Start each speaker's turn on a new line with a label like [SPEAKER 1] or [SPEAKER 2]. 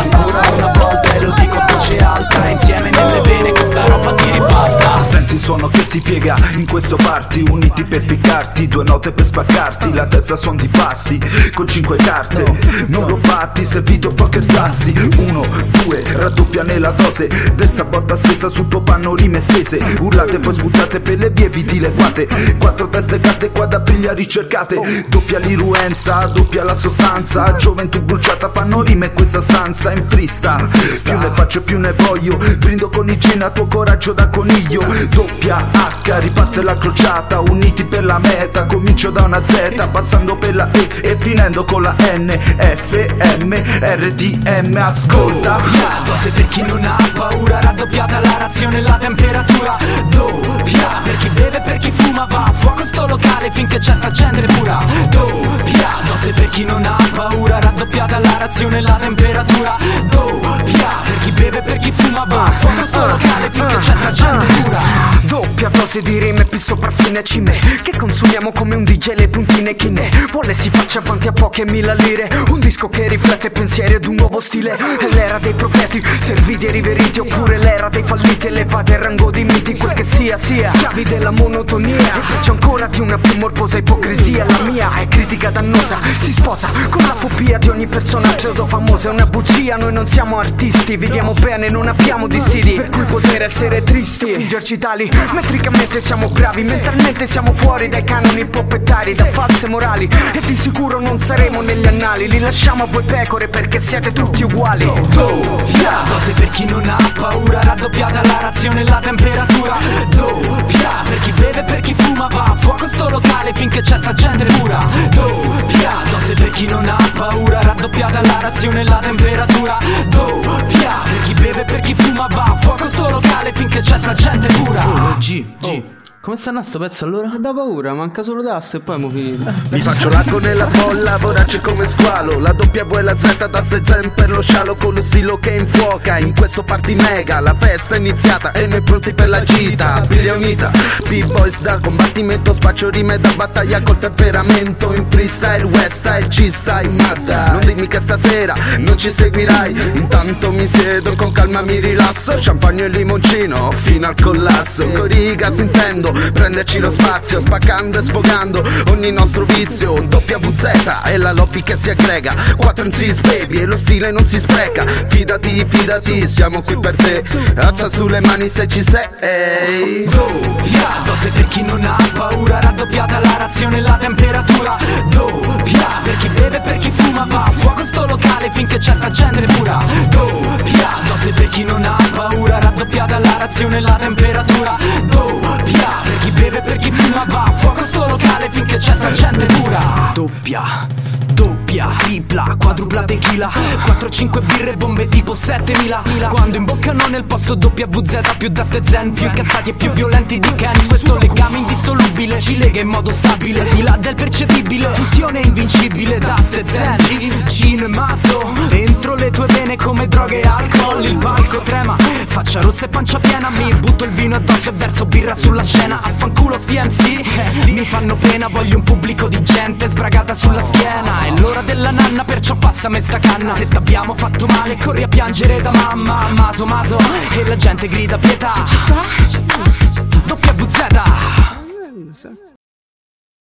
[SPEAKER 1] ancora una volta e lo dico a voce alta, insieme nelle vene questa roba ti ribalta.
[SPEAKER 2] Senti il suono che ti piega in questo party, uniti per piccarti, due note per spaccarti, la testa suon di passi, con 5 carte, non lo batti, servito poker tassi, 1, 2, raddoppia nella dose, destra botta stessa sul tuo panno rime stese, urlate poi sputate per le vie vidi leguate, 4 teste carte qua da piglia ricercate, doppia l'irruenza, doppia la sostanza, gioventù bruciata fanno rime in questa stanza, in freestyle, più ne faccio più ne voglio, brindo con i gin a tuo coraggio da coniglio, doppia H, riparte la crociata, uniti per la meta, comincio da una Z, passando per la E finendo con la N, F, M, R, D, M, ascolta.
[SPEAKER 1] Dose per chi non ha paura, raddoppiata la razione e la temperatura, doppia per chi beve e per chi fuma, va a fuoco sto locale finché c'è sta gente pura, doppia dose per chi non ha paura, raddoppiata la razione e la temperatura, doppia per chi beve e per chi fuma, va a fuoco sto locale finché c'è sta gente pura.
[SPEAKER 3] Doppia dose di rime più sopraffine cime, che consumiamo come un DJ le puntine. Chi ne vuole si faccia avanti a poche mila lire, un disco che riflette pensieri ad un nuovo stile. È l'era dei profeti, serviti e riveriti, oppure l'era dei falliti elevati al rango di miti. Quel che sia, schiavi della monotonia, e peggio ancora di una più morbosa ipocrisia. La mia è critica dannosa, si sposa con la fobia di ogni persona pseudo famosa. È una bugia, noi non siamo artisti, viviamo bene, non abbiamo dissidi, per cui poter essere tristi, fingerci tali. Metricamente siamo bravi, mentalmente siamo fuori dai canoni poppettari, da false morali, e di sicuro non saremo negli annali. Li lasciamo a voi pecore perché siete tutti uguali.
[SPEAKER 1] Doppia dose per chi non ha paura, raddoppiata la razione e la temperatura, doppia per chi beve e per chi fuma, va a fuoco sto locale finché c'è sta gente pura, doppia dose per chi non ha paura, raddoppiata la razione e la temperatura, doppia per chi beve e per chi fuma, va a fuoco sto locale finché c'è sta gente pura.
[SPEAKER 4] G, come stanno a sto pezzo allora?
[SPEAKER 3] Da paura, manca solo tasto e poi mo finito.
[SPEAKER 5] Mi faccio l'acqua nella bolla, vorace come squalo, la W e la Z da zen per lo scialo, con lo stilo che infuoca in questo party mega. La festa è iniziata e noi pronti per la gita, piglia unita, B-boys da combattimento, spaccio rime da battaglia col temperamento, in freestyle, west style, G-style, matta. Non dimmi che stasera non ci seguirai, intanto mi siedo con calma mi rilasso, champagne e limoncino fino al collasso, con rigas intendo prenderci lo spazio, spaccando e sfogando ogni nostro vizio. WZ è la lobby che si aggrega, 4 MCs baby e lo stile non si spreca. Fidati, fidati, siamo qui per te, alza sulle mani se ci sei.
[SPEAKER 1] Doppia dose per chi non ha paura, raddoppiata la razione e la temperatura, doppia per chi beve e per chi fuma, va a fuoco sto locale finché c'è sta gente pura, doppia dose per chi non ha paura, raddoppiata la razione e la temperatura, doppia per chi beve e per chi fuma, va a fuoco sto locale finché c'è sta gente pura. Doppia, tripla, quadrupla tequila, 4-5 birre bombe tipo 7000. Quando imboccano nel posto WZ più da ste zen, più incazzati e più violenti di Ken. Questo legame indissolubile ci lega in modo stabile, di là del percepibile, fusione invincibile da ste zen. Gino e maso, dentro le tue vene come droghe e alcol. Il palco trema, faccia rossa e pancia piena, mi butto il vino addosso e verso birra sulla scena. Affanculo sti MC, mi fanno pena, voglio un pubblico di gente sbragata sulla schiena. È l'ora della nanna, perciò passami sta canna. Se t'abbiamo fatto male corri a piangere da mamma. Maso, e la gente grida pietà. WZ.